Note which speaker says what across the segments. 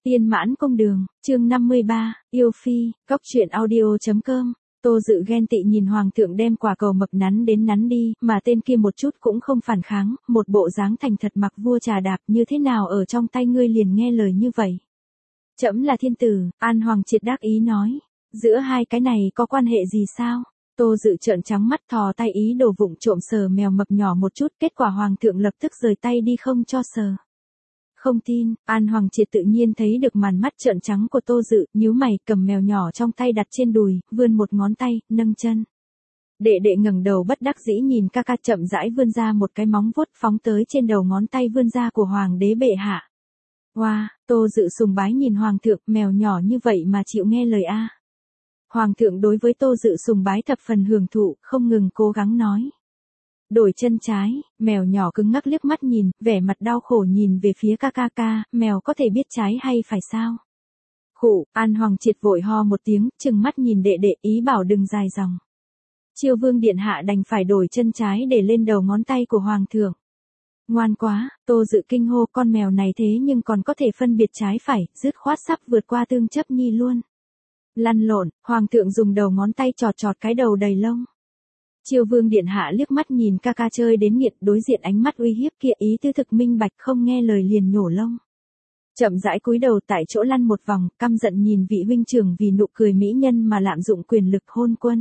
Speaker 1: Tiên Mãn Công Đường, chương 53, Yêu Phi, Cóc truyện audio.com. Tô Dự ghen tị nhìn hoàng thượng đem quả cầu mập nắn đến nắn đi, mà tên kia một chút cũng không phản kháng, một bộ dáng thành thật mặc vua trà đạp, như thế nào ở trong tay ngươi liền nghe lời như vậy. Trẫm là thiên tử, An Hoàng Triệt đắc ý nói, giữa hai cái này có quan hệ gì sao? Tô Dự trợn trắng mắt thò tay ý đồ vụng trộm sờ mèo mập nhỏ một chút, kết quả hoàng thượng lập tức rời tay đi không cho sờ. Không tin, An Hoàng Triệt tự nhiên thấy được màn mắt trợn trắng của Tô Dự, nhíu mày, cầm mèo nhỏ trong tay đặt trên đùi, vươn một ngón tay, nâng chân. Đệ đệ ngẩng đầu bất đắc dĩ nhìn ca ca chậm rãi vươn ra một cái móng vuốt phóng tới trên đầu ngón tay vươn ra của hoàng đế bệ hạ. Wow, Tô Dự sùng bái nhìn hoàng thượng, mèo nhỏ như vậy mà chịu nghe lời a. Hoàng thượng đối với Tô Dự sùng bái thập phần hưởng thụ, không ngừng cố gắng nói. Đổi chân trái, mèo nhỏ cứng ngắc liếc mắt nhìn, vẻ mặt đau khổ nhìn về phía ca, mèo có thể biết trái hay phải sao? Khụ, An Hoàng Triệt vội ho một tiếng, trừng mắt nhìn đệ đệ ý bảo đừng dài dòng. Chiêu vương điện hạ đành phải đổi chân trái để lên đầu ngón tay của hoàng thượng. Ngoan quá, Tô Dự kinh hô con mèo này thế nhưng còn có thể phân biệt trái phải, dứt khoát sắp vượt qua Tương Chấp Nhi luôn. Lăn lộn, hoàng thượng dùng đầu ngón tay chọt cái đầu đầy lông. Chiêu vương điện hạ liếc mắt nhìn ca chơi đến nghiện, đối diện ánh mắt uy hiếp kia ý tư thực minh bạch, không nghe lời liền nhổ lông. Chậm rãi cúi đầu tại chỗ lăn một vòng, căm giận nhìn vị huynh trưởng vì nụ cười mỹ nhân mà lạm dụng quyền lực hôn quân.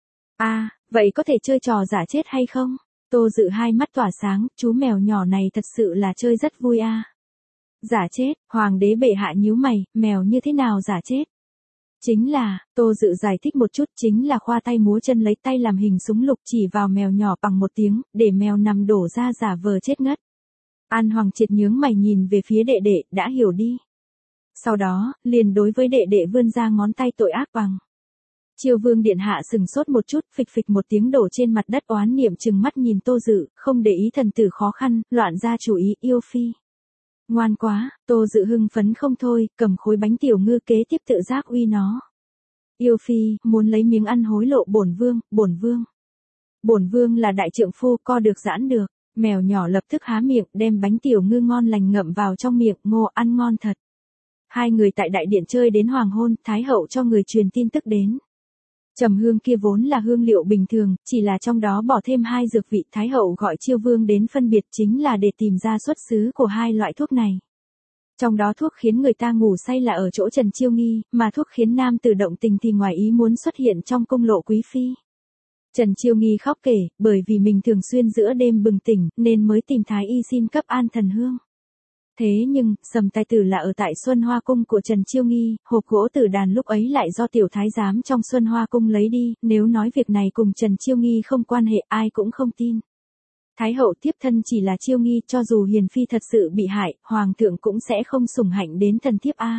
Speaker 1: Vậy có thể chơi trò giả chết hay không? Tô Dự hai mắt tỏa sáng, chú mèo nhỏ này thật sự là chơi rất vui a. Giả chết, hoàng đế bệ hạ nhíu mày, mèo như thế nào giả chết? Chính là, Tô Dự giải thích một chút, chính là khoa tay múa chân lấy tay làm hình súng lục chỉ vào mèo nhỏ bằng một tiếng, để mèo nằm đổ ra giả vờ chết ngất. An Hoàng Triệt nhướng mày nhìn về phía đệ đệ, đã hiểu đi. Sau đó, liền đối với đệ đệ vươn ra ngón tay tội ác bằng. Chiêu vương điện hạ sừng sốt một chút, phịch một tiếng đổ trên mặt đất oán niệm trừng mắt nhìn Tô Dự, không để ý thần tử khó khăn, loạn ra chủ ý, yêu phi. Ngoan quá, Tô Dự hưng phấn không thôi, cầm khối bánh tiểu ngư kế tiếp tự giác uy nó. Yêu phi, muốn lấy miếng ăn hối lộ bổn vương. Bổn vương là đại trượng phu, co được giãn được. Mèo nhỏ lập tức há miệng, đem bánh tiểu ngư ngon lành ngậm vào trong miệng, ngô ăn ngon thật. Hai người tại đại điện chơi đến hoàng hôn, thái hậu cho người truyền tin tức đến. Trầm hương kia vốn là hương liệu bình thường, chỉ là trong đó bỏ thêm 2 dược vị, thái hậu gọi chiêu vương đến phân biệt chính là để tìm ra xuất xứ của 2 loại thuốc này. Trong đó thuốc khiến người ta ngủ say là ở chỗ Trần Chiêu Nghi, mà thuốc khiến nam tử động tình thì ngoài ý muốn xuất hiện trong cung Lộ Quý Phi. Trần Chiêu Nghi khóc kể, bởi vì mình thường xuyên giữa đêm bừng tỉnh, nên mới tìm thái y xin cấp an thần hương. Thế nhưng, Sầm Tài Tử là ở tại Xuân Hoa Cung của Trần Chiêu Nghi, hộp gỗ tử đàn lúc ấy lại do tiểu thái giám trong Xuân Hoa Cung lấy đi, nếu nói việc này cùng Trần Chiêu Nghi không quan hệ ai cũng không tin. Thái hậu tiếp thân chỉ là Chiêu Nghi, cho dù hiền phi thật sự bị hại, hoàng thượng cũng sẽ không sủng hạnh đến thần thiếp a.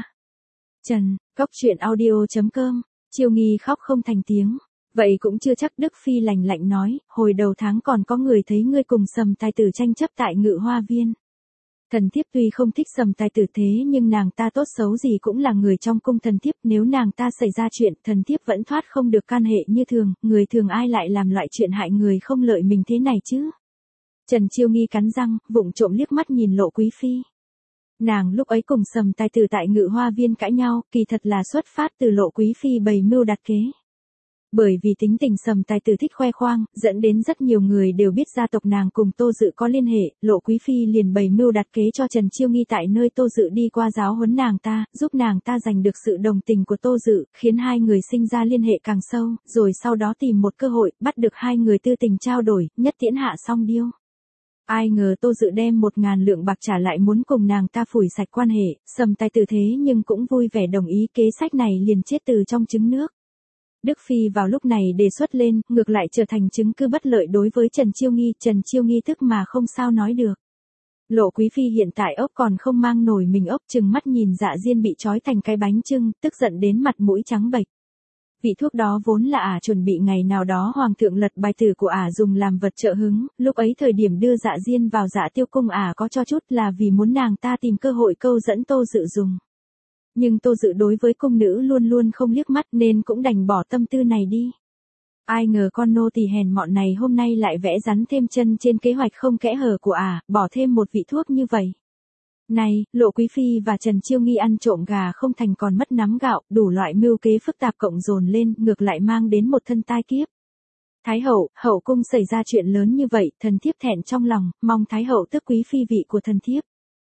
Speaker 1: Cóc truyện audio.com, Chiêu Nghi khóc không thành tiếng. Vậy cũng chưa chắc. Đức Phi lạnh lạnh nói, hồi đầu tháng còn có người thấy ngươi cùng Sầm Tài Tử tranh chấp tại Ngự Hoa Viên. Thần thiếp tuy không thích Sầm Tài Tử thế nhưng nàng ta tốt xấu gì cũng là người trong cung thần thiếp, nếu nàng ta xảy ra chuyện, thần thiếp vẫn thoát không được can hệ như thường, người thường ai lại làm loại chuyện hại người không lợi mình thế này chứ. Trần Chiêu Nghi cắn răng, vụng trộm liếc mắt nhìn Lộ Quý Phi. Nàng lúc ấy cùng Sầm Tài Tử tại Ngự Hoa Viên cãi nhau, kỳ thật là xuất phát từ Lộ Quý Phi bày mưu đặt kế. Bởi vì tính tình Sầm Tài Tử thích khoe khoang, dẫn đến rất nhiều người đều biết gia tộc nàng cùng Tô Dự có liên hệ, Lộ Quý Phi liền bày mưu đặt kế cho Trần Chiêu Nghi tại nơi Tô Dự đi qua giáo huấn nàng ta, giúp nàng ta giành được sự đồng tình của Tô Dự, khiến hai người sinh ra liên hệ càng sâu, rồi sau đó tìm một cơ hội, bắt được hai người tư tình trao đổi, nhất tiễn hạ song điêu. Ai ngờ Tô Dự đem 1.000 lượng bạc trả lại muốn cùng nàng ta phủi sạch quan hệ, Sầm Tài Tử thế nhưng cũng vui vẻ đồng ý, kế sách này liền chết từ trong trứng nước. Đức Phi vào lúc này đề xuất lên, ngược lại trở thành chứng cứ bất lợi đối với Trần Chiêu Nghi tức mà không sao nói được. Lộ Quý Phi hiện tại ốc còn không mang nổi mình ốc, trừng mắt nhìn Dạ Diên bị trói thành cái bánh chưng, tức giận đến mặt mũi trắng bệch. Vị thuốc đó vốn là chuẩn bị ngày nào đó hoàng thượng lật bài tử của dùng làm vật trợ hứng, lúc ấy thời điểm đưa Dạ Diên vào Dạ Tiêu cung có cho chút là vì muốn nàng ta tìm cơ hội câu dẫn Tô Dự dùng. Nhưng Tô Dự đối với cung nữ luôn luôn không liếc mắt nên cũng đành bỏ tâm tư này đi. Ai ngờ con nô tỳ hèn mọn này hôm nay lại vẽ rắn thêm chân trên kế hoạch không kẽ hở của bỏ thêm một vị thuốc như vậy. Này, Lộ Quý Phi và Trần Chiêu Nghi ăn trộm gà không thành còn mất nắm gạo, đủ loại mưu kế phức tạp cộng dồn lên, ngược lại mang đến một thân tai kiếp. Thái hậu, hậu cung xảy ra chuyện lớn như vậy, thần thiếp thẹn trong lòng, mong Thái hậu tước quý phi vị của thần thiếp.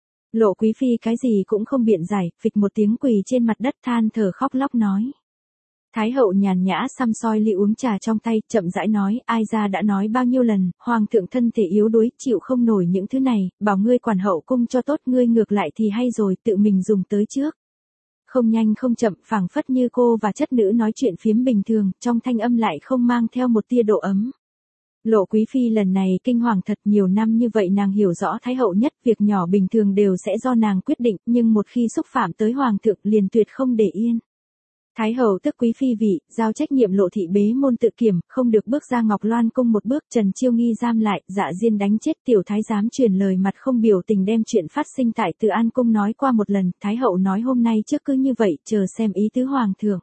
Speaker 1: Lộ Quý Phi cái gì cũng không biện giải, phịch một tiếng quỳ trên mặt đất than thở khóc lóc nói. Thái hậu nhàn nhã xăm soi ly uống trà trong tay, chậm rãi nói, ai ra đã nói bao nhiêu lần, hoàng thượng thân thể yếu đuối, chịu không nổi những thứ này, bảo ngươi quản hậu cung cho tốt, ngươi ngược lại thì hay rồi, tự mình dùng tới trước. Không nhanh không chậm, phảng phất như cô và chất nữ nói chuyện phiếm bình thường, trong thanh âm lại không mang theo một tia độ ấm. Lộ Quý Phi lần này kinh hoàng thật, nhiều năm như vậy nàng hiểu rõ Thái hậu nhất, việc nhỏ bình thường đều sẽ do nàng quyết định, nhưng một khi xúc phạm tới hoàng thượng liền tuyệt không để yên. Thái hậu tức quý phi vị, giao trách nhiệm Lộ thị bế môn tự kiểm, không được bước ra Ngọc Loan cung một bước, Trần Chiêu Nghi giam lại, Dạ Diên đánh chết tiểu thái giám, truyền lời mặt không biểu tình đem chuyện phát sinh tại Từ An cung nói qua một lần, Thái hậu nói hôm nay trước cứ như vậy, chờ xem ý tứ hoàng thượng.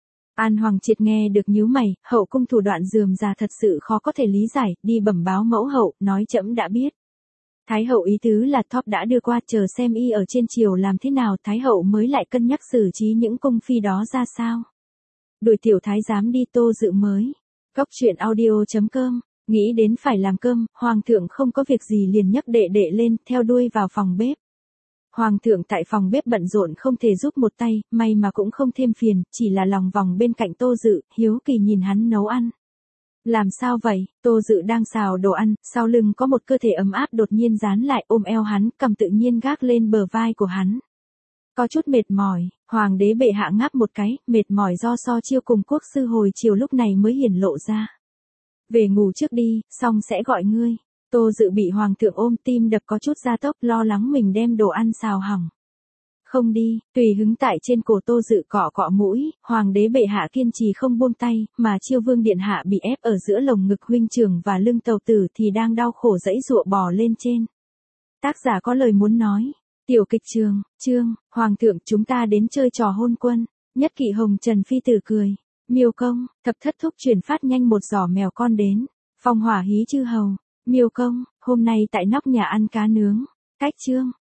Speaker 1: An Hoàng Triệt nghe được nhíu mày, hậu cung thủ đoạn rườm rà thật sự khó có thể lý giải, đi bẩm báo mẫu hậu, nói trẫm đã biết. Thái hậu ý tứ là thóp đã đưa qua, chờ xem y ở trên triều làm thế nào, Thái hậu mới lại cân nhắc xử trí những cung phi đó ra sao. Đuổi tiểu thái giám đi. Tô Dự mới. Góc truyện audio.com, nghĩ đến phải làm cơm, hoàng thượng không có việc gì liền nhấc đệ đệ lên, theo đuôi vào phòng bếp. Hoàng thượng tại phòng bếp bận rộn không thể giúp một tay, may mà cũng không thêm phiền, chỉ là lòng vòng bên cạnh Tô Dự, hiếu kỳ nhìn hắn nấu ăn. Làm sao vậy? Tô Dự đang xào đồ ăn, sau lưng có một cơ thể ấm áp đột nhiên dán lại ôm eo hắn, cầm tự nhiên gác lên bờ vai của hắn. Có chút mệt mỏi, hoàng đế bệ hạ ngáp một cái, mệt mỏi do so chiêu cùng quốc sư hồi chiều lúc này mới hiển lộ ra. Về ngủ trước đi, xong sẽ gọi ngươi. Tô Dự bị hoàng thượng ôm, tim đập có chút gia tốc, lo lắng mình đem đồ ăn xào hỏng. Không đi, tùy hứng tại trên cổ Tô Dự cọ cọ mũi, hoàng đế bệ hạ kiên trì không buông tay, mà Chiêu Vương điện hạ bị ép ở giữa lồng ngực huynh trưởng và lưng tàu tử thì đang đau khổ giãy giụa bò lên trên. Tác giả có lời muốn nói. Tiểu kịch trường, chương, hoàng thượng chúng ta đến chơi trò hôn quân. Nhất Kỵ Hồng Trần phi tử cười. Miêu công, thập thất thúc truyền phát nhanh một giỏ mèo con đến. Phong hỏa hí chư hầu. Miêu công, hôm nay tại nóc nhà ăn cá nướng. Cách chương.